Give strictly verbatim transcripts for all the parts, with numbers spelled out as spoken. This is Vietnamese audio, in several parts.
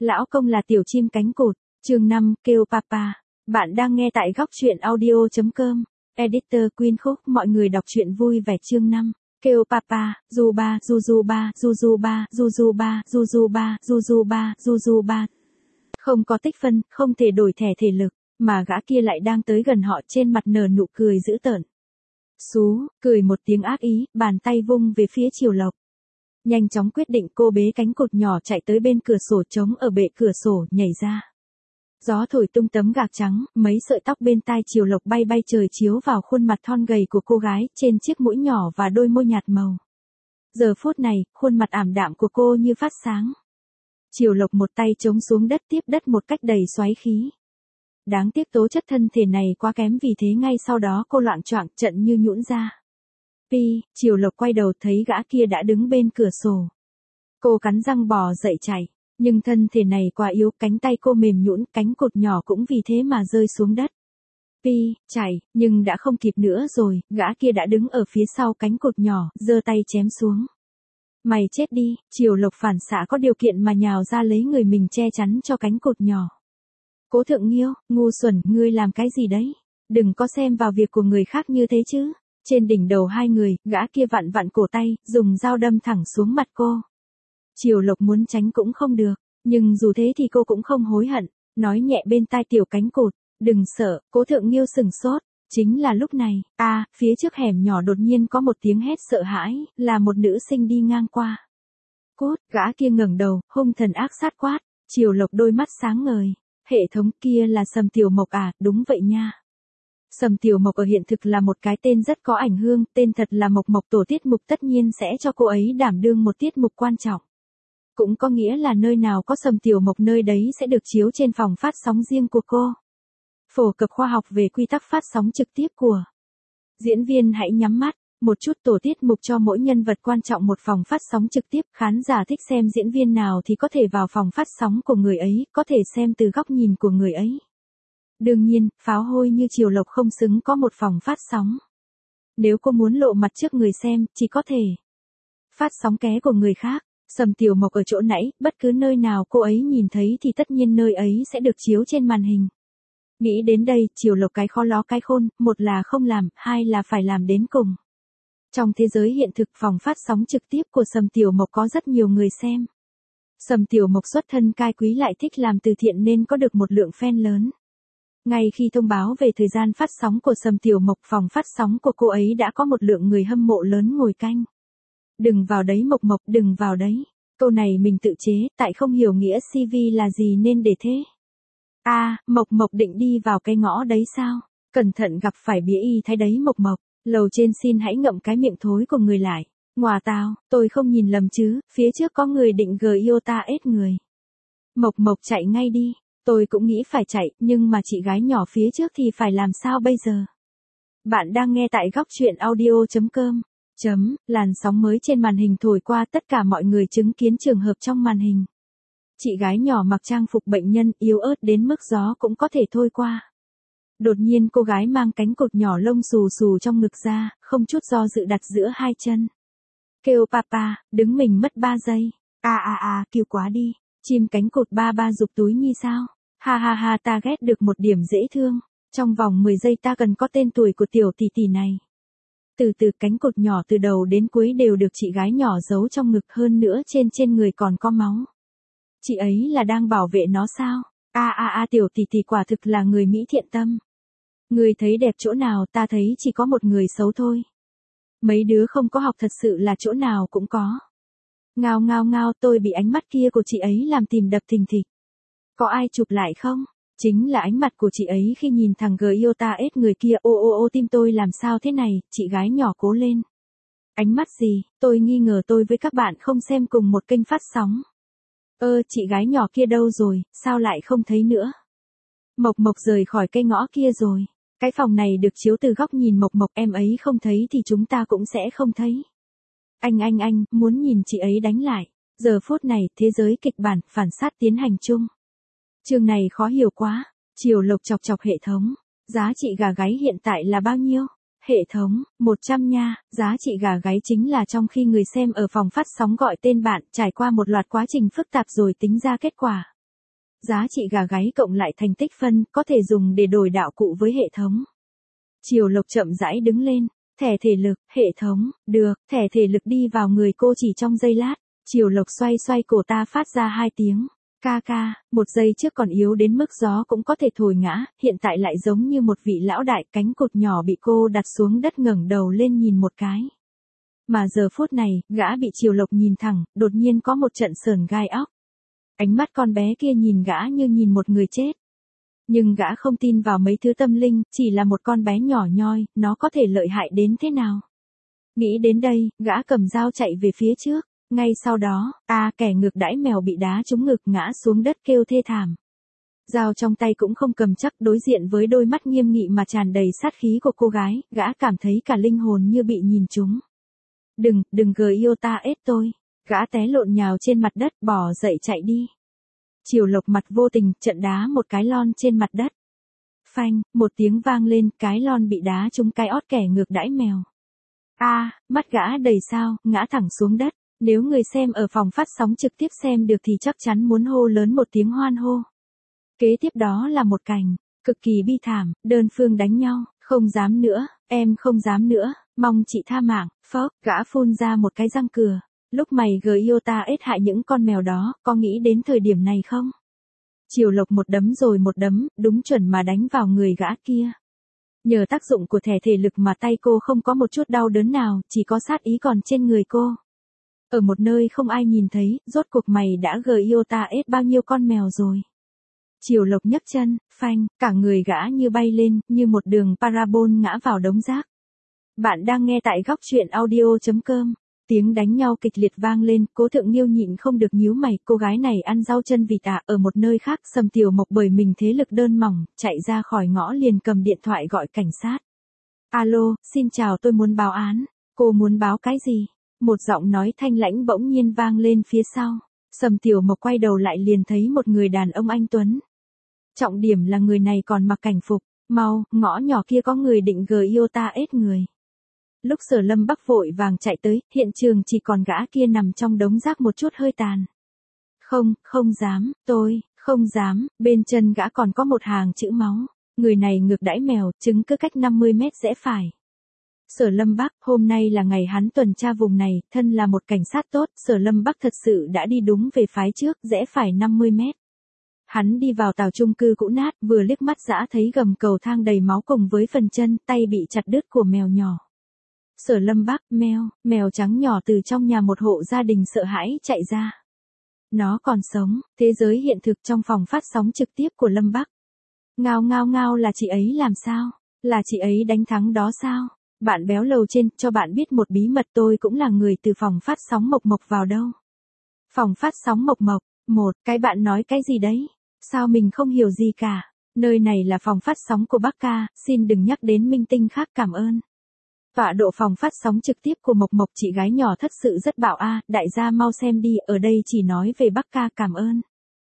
Lão công là tiểu chim cánh cụt, chương năm, kêu papa. Bạn đang nghe tại góc truyện audio chấm com. Editor Queen Khúc, mọi người đọc truyện vui vẻ chương năm. Kêu papa, du ba, du du ba, du du ba, du du ba, du du ba, du du ba, du du ba. Không có tích phân, không thể đổi thẻ thể lực, mà gã kia lại đang tới gần họ, trên mặt nở nụ cười dữ tợn. Xú, cười một tiếng ác ý, bàn tay vung về phía Triều Lộc. Nhanh chóng quyết định, cô bế cánh cụt nhỏ chạy tới bên cửa sổ trống ở bệ cửa sổ, nhảy ra. Gió thổi tung tấm gạc trắng, mấy sợi tóc bên tai Triều Lộc bay bay trời chiếu vào khuôn mặt thon gầy của cô gái, trên chiếc mũi nhỏ và đôi môi nhạt màu. Giờ phút này, khuôn mặt ảm đạm của cô như phát sáng. Triều Lộc một tay chống xuống đất, tiếp đất một cách đầy xoáy khí. Đáng tiếc tố chất thân thể này quá kém, vì thế ngay sau đó cô loạng choạng trận như nhũn ra. Pi, Triều Lộc quay đầu thấy gã kia đã đứng bên cửa sổ. Cô cắn răng bò dậy chạy, nhưng thân thể này quá yếu, cánh tay cô mềm nhũn, cánh cụt nhỏ cũng vì thế mà rơi xuống đất. Pi, chạy, nhưng đã không kịp nữa rồi, gã kia đã đứng ở phía sau cánh cụt nhỏ, giơ tay chém xuống. Mày chết đi, Triều Lộc phản xạ có điều kiện mà nhào ra lấy người mình che chắn cho cánh cụt nhỏ. Cố Thượng Nghiêu, ngu xuẩn, ngươi làm cái gì đấy? Đừng có xem vào việc của người khác như thế chứ. Trên đỉnh đầu hai người, gã kia vặn vặn cổ tay, dùng dao đâm thẳng xuống mặt cô. Triều Lộc muốn tránh cũng không được, nhưng dù thế thì cô cũng không hối hận, nói nhẹ bên tai tiểu cánh cụt, đừng sợ. Cố Thượng Nghiêu sừng sốt. Chính là lúc này, a, à, phía trước hẻm nhỏ đột nhiên có một tiếng hét sợ hãi, là một nữ sinh đi ngang qua. Cút, gã kia ngẩng đầu, hung thần ác sát quát. Triều Lộc đôi mắt sáng ngời. Hệ thống, kia là Sầm Tiểu Mộc à? Đúng vậy nha. Sầm Tiểu Mộc ở hiện thực là một cái tên rất có ảnh hương, tên thật là Mộc Mộc, tổ tiết mục tất nhiên sẽ cho cô ấy đảm đương một tiết mục quan trọng. Cũng có nghĩa là nơi nào có Sầm Tiểu Mộc nơi đấy sẽ được chiếu trên phòng phát sóng riêng của cô. Phổ cập khoa học về quy tắc phát sóng trực tiếp của diễn viên. Hãy nhắm mắt, một chút tổ tiết mục cho mỗi nhân vật quan trọng một phòng phát sóng trực tiếp, khán giả thích xem diễn viên nào thì có thể vào phòng phát sóng của người ấy, có thể xem từ góc nhìn của người ấy. Đương nhiên, pháo hôi như Triều Lộc không xứng có một phòng phát sóng. Nếu cô muốn lộ mặt trước người xem, chỉ có thể phát sóng ké của người khác. Sầm Tiểu Mộc ở chỗ nãy, bất cứ nơi nào cô ấy nhìn thấy thì tất nhiên nơi ấy sẽ được chiếu trên màn hình. Nghĩ đến đây, Triều Lộc cái khó ló cái khôn, một là không làm, hai là phải làm đến cùng. Trong thế giới hiện thực, phòng phát sóng trực tiếp của Sầm Tiểu Mộc có rất nhiều người xem. Sầm Tiểu Mộc xuất thân cai quý lại thích làm từ thiện nên có được một lượng fan lớn. Ngay khi thông báo về thời gian phát sóng của Sầm Tiểu Mộc, phòng phát sóng của cô ấy đã có một lượng người hâm mộ lớn ngồi canh. Đừng vào đấy Mộc Mộc, đừng vào đấy. Câu này mình tự chế, tại không hiểu nghĩa xê vê là gì nên để thế. A, à, Mộc Mộc định đi vào cái ngõ đấy sao? Cẩn thận gặp phải bía y thái đấy Mộc Mộc. Lầu trên xin hãy ngậm cái miệng thối của người lại. Ngoà tao, tôi không nhìn lầm chứ, phía trước có người định gờ yêu ta ết người. Mộc Mộc chạy ngay đi. Tôi cũng nghĩ phải chạy, nhưng mà chị gái nhỏ phía trước thì phải làm sao bây giờ? Bạn đang nghe tại góc truyện audio chấm com. Chấm, làn sóng mới trên màn hình thổi qua, tất cả mọi người chứng kiến trường hợp trong màn hình. Chị gái nhỏ mặc trang phục bệnh nhân, yếu ớt đến mức gió cũng có thể thôi qua. Đột nhiên cô gái mang cánh cụt nhỏ lông xù xù trong ngực ra, không chút do dự đặt giữa hai chân. Kêu papa, đứng mình mất ba giây. A a a, kêu quá đi. Chim cánh cụt ba ba giục túi nhi sao? Ha ha ha, ta ghét được một điểm dễ thương. Trong vòng mười giây ta cần có tên tuổi của tiểu tỷ tỷ này. Từ từ, cánh cụt nhỏ từ đầu đến cuối đều được chị gái nhỏ giấu trong ngực, hơn nữa trên trên người còn có máu. Chị ấy là đang bảo vệ nó sao? A a a, tiểu tỷ tỷ quả thực là người Mỹ thiện tâm. Người thấy đẹp chỗ nào, ta thấy chỉ có một người xấu thôi. Mấy đứa không có học thật sự là chỗ nào cũng có. Ngao ngao ngao, tôi bị ánh mắt kia của chị ấy làm tìm đập thình thịch. Có ai chụp lại không? Chính là ánh mặt của chị ấy khi nhìn thằng Giota ết người kia. Ô ô ô, tim tôi làm sao thế này? Chị gái nhỏ cố lên. Ánh mắt gì? Tôi nghi ngờ tôi với các bạn không xem cùng một kênh phát sóng. Ơ, chị gái nhỏ kia đâu rồi, sao lại không thấy nữa? Mộc Mộc rời khỏi cây ngõ kia rồi. Cái phòng này được chiếu từ góc nhìn Mộc Mộc, em ấy không thấy thì chúng ta cũng sẽ không thấy. Anh anh anh, muốn nhìn chị ấy đánh lại. Giờ phút này, thế giới kịch bản, phản sát tiến hành chung. Chương này khó hiểu quá. Triều Lộc chọc chọc hệ thống. Giá trị gà gáy hiện tại là bao nhiêu? Hệ thống, một trăm nha. Giá trị gà gáy chính là trong khi người xem ở phòng phát sóng gọi tên bạn, trải qua một loạt quá trình phức tạp rồi tính ra kết quả. giá trị gà gáy cộng lại thành tích phân, có thể dùng để đổi đạo cụ với hệ thống. Triều Lộc chậm rãi đứng lên, thẻ thể lực, hệ thống, được, thẻ thể lực đi vào người cô chỉ trong giây lát. Triều Lộc xoay xoay cổ ta phát ra hai tiếng. Ca ca, một giây trước còn yếu đến mức gió cũng có thể thổi ngã, hiện tại lại giống như một vị lão đại, cánh cột nhỏ bị cô đặt xuống đất ngẩng đầu lên nhìn một cái. Mà giờ phút này, gã bị Triều Lộc nhìn thẳng, đột nhiên có một trận sởn gai óc. Ánh mắt con bé kia nhìn gã như nhìn một người chết. Nhưng gã không tin vào mấy thứ tâm linh, chỉ là một con bé nhỏ nhoi, nó có thể lợi hại đến thế nào. Nghĩ đến đây, gã cầm dao chạy về phía trước. Ngay sau đó, a kẻ ngược đãi mèo bị đá trúng ngực ngã xuống đất kêu thê thảm. Dao trong tay cũng không cầm chắc, đối diện với đôi mắt nghiêm nghị mà tràn đầy sát khí của cô gái, gã cảm thấy cả linh hồn như bị nhìn trúng. Đừng, đừng gờ yêu ta ết tôi. Gã té lộn nhào trên mặt đất, bỏ dậy chạy đi. Triều Lộc mặt vô tình, trận đá một cái lon trên mặt đất. Phanh, một tiếng vang lên, cái lon bị đá trúng cái ót kẻ ngược đãi mèo. A, mắt gã đầy sao, ngã thẳng xuống đất. Nếu người xem ở phòng phát sóng trực tiếp xem được thì chắc chắn muốn hô lớn một tiếng hoan hô. Kế tiếp đó là một cảnh, cực kỳ bi thảm, đơn phương đánh nhau, không dám nữa, em không dám nữa, mong chị tha mạng, phốc, gã phun ra một cái răng cửa. Lúc mày gờ yêu ta ết hại những con mèo đó, có nghĩ đến thời điểm này không? Triều Lộc một đấm rồi một đấm, đúng chuẩn mà đánh vào người gã kia. Nhờ tác dụng của thẻ thể lực mà tay cô không có một chút đau đớn nào, chỉ có sát ý còn trên người cô. Ở một nơi không ai nhìn thấy, rốt cuộc mày đã gờ yêu ta ết bao nhiêu con mèo rồi. Triều Lộc nhấc chân, phanh, cả người gã như bay lên, như một đường parabol ngã vào đống rác. Bạn đang nghe tại góc truyện audio chấm com. Tiếng đánh nhau kịch liệt vang lên, Cố Thượng Nhiêu nhịn không được nhíu mày, cô gái này ăn rau chân vịt à, ở một nơi khác, Sầm Tiểu Mộc bởi mình thế lực đơn mỏng, chạy ra khỏi ngõ liền cầm điện thoại gọi cảnh sát. Alo, xin chào, tôi muốn báo án. Cô muốn báo cái gì? Một giọng nói thanh lãnh bỗng nhiên vang lên phía sau. Sầm Tiểu Mộc quay đầu lại liền thấy một người đàn ông anh tuấn. Trọng điểm là người này còn mặc cảnh phục. Mau, ngõ nhỏ kia có người định gờ yêu ta ết người. Lúc Sở Lâm Bắc vội vàng chạy tới, hiện trường chỉ còn gã kia nằm trong đống rác một chút hơi tàn. Không, không dám, tôi, không dám, bên chân gã còn có một hàng chữ máu. Người này ngược đãi mèo, chứng cứ cách năm mươi mét rẽ phải. Sở Lâm Bắc, hôm nay là ngày hắn tuần tra vùng này, thân là một cảnh sát tốt, Sở Lâm Bắc thật sự đã đi đúng về phái trước, rẽ phải năm mươi mét. Hắn đi vào tàu chung cư cũ nát, vừa liếc mắt dã thấy gầm cầu thang đầy máu cùng với phần chân, tay bị chặt đứt của mèo nhỏ. Sở Lâm Bắc, mèo, mèo trắng nhỏ từ trong nhà một hộ gia đình sợ hãi chạy ra. Nó còn sống, thế giới hiện thực trong phòng phát sóng trực tiếp của Lâm Bắc. Ngao ngao ngao, là chị ấy làm sao? Là chị ấy đánh thắng đó sao? Bạn béo lầu trên, cho bạn biết một bí mật, tôi cũng là người từ phòng phát sóng Mộc Mộc vào đâu. Phòng phát sóng Mộc Mộc, một, cái bạn nói cái gì đấy? Sao mình không hiểu gì cả? Nơi này là phòng phát sóng của Bắc Ca, xin đừng nhắc đến minh tinh khác, cảm ơn. Tọa độ phòng phát sóng trực tiếp của Mộc Mộc, chị gái nhỏ thật sự rất bạo a, đại gia mau xem đi, ở đây chỉ nói về Bắc Ca, cảm ơn.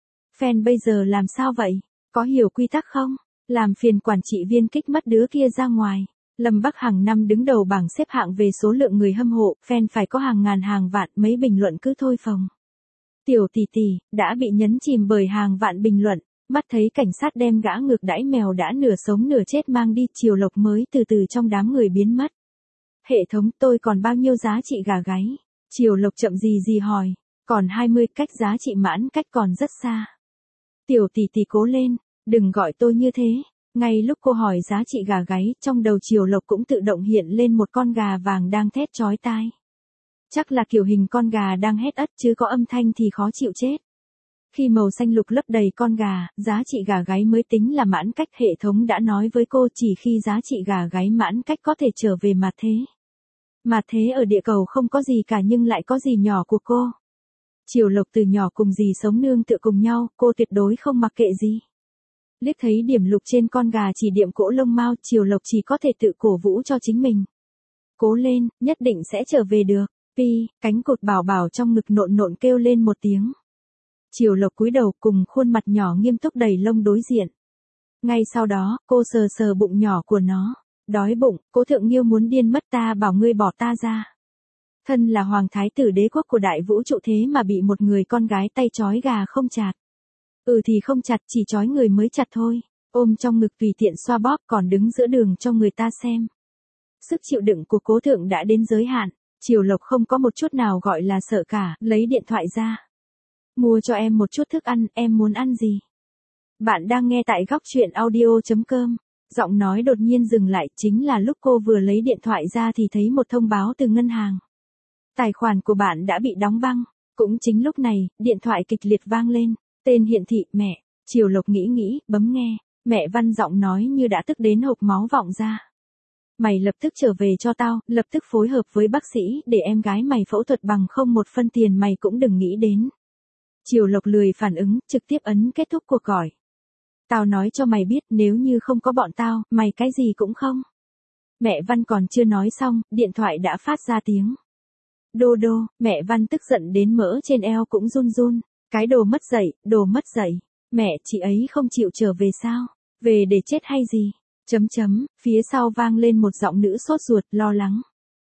Fan bây giờ làm sao vậy? Có hiểu quy tắc không? Làm phiền quản trị viên kích mất đứa kia ra ngoài. Lâm Bắc hàng năm đứng đầu bảng xếp hạng về số lượng người hâm hộ, fan phải có hàng ngàn hàng vạn, mấy bình luận cứ thôi phồng. Tiểu tỷ tỷ, đã bị nhấn chìm bởi hàng vạn bình luận, mắt thấy cảnh sát đem gã ngược đãi mèo đã nửa sống nửa chết mang đi, Triều Lộc mới từ từ trong đám người biến mất. Hệ thống, tôi còn bao nhiêu giá trị gà gáy? Triều Lộc chậm gì gì hỏi, còn hai mươi, cách giá trị mãn cách còn rất xa. Tiểu tỷ tỷ cố lên, đừng gọi tôi như thế. Ngay lúc cô hỏi giá trị gà gáy, trong đầu Triều Lộc cũng tự động hiện lên một con gà vàng đang thét chói tai. Chắc là kiểu hình con gà đang hét ất chứ có âm thanh thì khó chịu chết. Khi màu xanh lục lấp đầy con gà, giá trị gà gáy mới tính là mãn cách. Hệ thống đã nói với cô chỉ khi giá trị gà gáy mãn cách có thể trở về mặt thế. Mặt thế ở địa cầu không có gì cả nhưng lại có gì nhỏ của cô. Triều Lộc từ nhỏ cùng dì sống nương tựa cùng nhau, cô tuyệt đối không mặc kệ gì. Liếc thấy điểm lục trên con gà chỉ điểm cỗ lông mao, Triều Lộc chỉ có thể tự cổ vũ cho chính mình. Cố lên, nhất định sẽ trở về được. Pi, cánh cột bảo bảo trong ngực nộn nộn kêu lên một tiếng. Triều Lộc cúi đầu cùng khuôn mặt nhỏ nghiêm túc đầy lông đối diện. Ngay sau đó, cô sờ sờ bụng nhỏ của nó. Đói bụng, Cố Thượng Nhiêu muốn điên mất, ta bảo ngươi bỏ ta ra. Thân là hoàng thái tử đế quốc của đại vũ trụ thế mà bị một người con gái tay trói gà không chặt. Ừ thì không chặt, chỉ trói người mới chặt thôi. Ôm trong ngực tùy tiện xoa bóp còn đứng giữa đường cho người ta xem. Sức chịu đựng của cố thượng đã đến giới hạn. Triều Lộc không có một chút nào gọi là sợ cả, lấy điện thoại ra. Mua cho em một chút thức ăn, em muốn ăn gì? Bạn đang nghe tại góc chuyện audio chấm com. Giọng nói đột nhiên dừng lại, chính là lúc cô vừa lấy điện thoại ra thì thấy một thông báo từ ngân hàng. Tài khoản của bạn đã bị đóng băng. Cũng chính lúc này, điện thoại kịch liệt vang lên. Tên hiển thị, mẹ. Triều Lộc nghĩ nghĩ, bấm nghe. Mẹ Văn giọng nói như đã tức đến hộc máu vọng ra. Mày lập tức trở về cho tao, lập tức phối hợp với bác sĩ để em gái mày phẫu thuật bằng không một phân tiền mày cũng đừng nghĩ đến. Triều Lộc lười phản ứng, trực tiếp ấn kết thúc cuộc gọi. Tao nói cho mày biết nếu như không có bọn tao, mày cái gì cũng không. Mẹ Văn còn chưa nói xong, điện thoại đã phát ra tiếng. Đô đô, mẹ Văn tức giận đến mỡ trên eo cũng run run. Cái đồ mất dạy, đồ mất dạy. Mẹ, chị ấy không chịu trở về sao? Về để chết hay gì? Chấm chấm, phía sau vang lên một giọng nữ sốt ruột, lo lắng.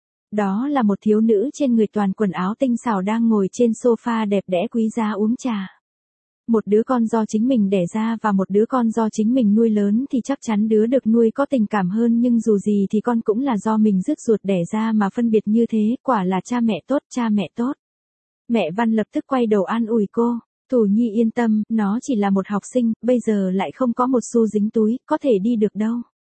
Đó là một thiếu nữ trên người toàn quần áo tinh xảo đang ngồi trên sofa đẹp đẽ quý giá uống trà. Một đứa con do chính mình đẻ ra và một đứa con do chính mình nuôi lớn thì chắc chắn đứa được nuôi có tình cảm hơn, nhưng dù gì thì con cũng là do mình rước ruột đẻ ra mà phân biệt như thế, quả là cha mẹ tốt, cha mẹ tốt. Mẹ Văn lập tức quay đầu an ủi cô. Thủ Nhi yên tâm, nó chỉ là một học sinh, bây giờ lại không có một xu dính túi, có thể đi được đâu.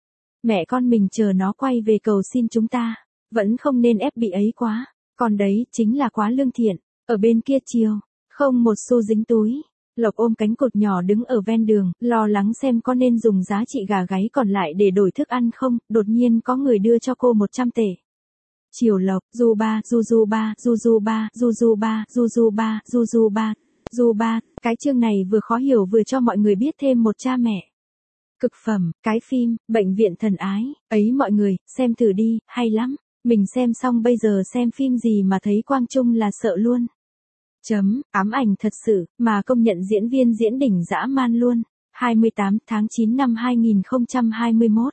Mẹ con mình chờ nó quay về cầu xin chúng ta, vẫn không nên ép bị ấy quá, còn đấy chính là quá lương thiện. Ở bên kia chiều, không một xu dính túi. Lộc ôm cánh cột nhỏ đứng ở ven đường, lo lắng xem có nên dùng giá trị gà gáy còn lại để đổi thức ăn không, đột nhiên có người đưa cho cô một trăm tệ. Triều Lộc, du ba, du du ba, du du ba, du du ba, du du ba, du du ba, du ba, cái chương này vừa khó hiểu vừa cho mọi người biết thêm một cha mẹ. Cực phẩm, cái phim, Bệnh viện thần ái, ấy mọi người, xem thử đi, hay lắm. Mình xem xong bây giờ xem phim gì mà thấy Quang Trung là sợ luôn. Chấm, ám ảnh thật sự, mà công nhận diễn viên diễn đỉnh dã man luôn. hai mươi tám tháng chín năm hai nghìn không trăm hai mươi mốt.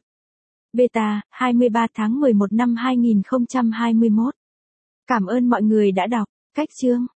Beta, hai mươi ba tháng mười một năm hai nghìn không trăm hai mươi mốt. Cảm ơn mọi người đã đọc. Cách chương.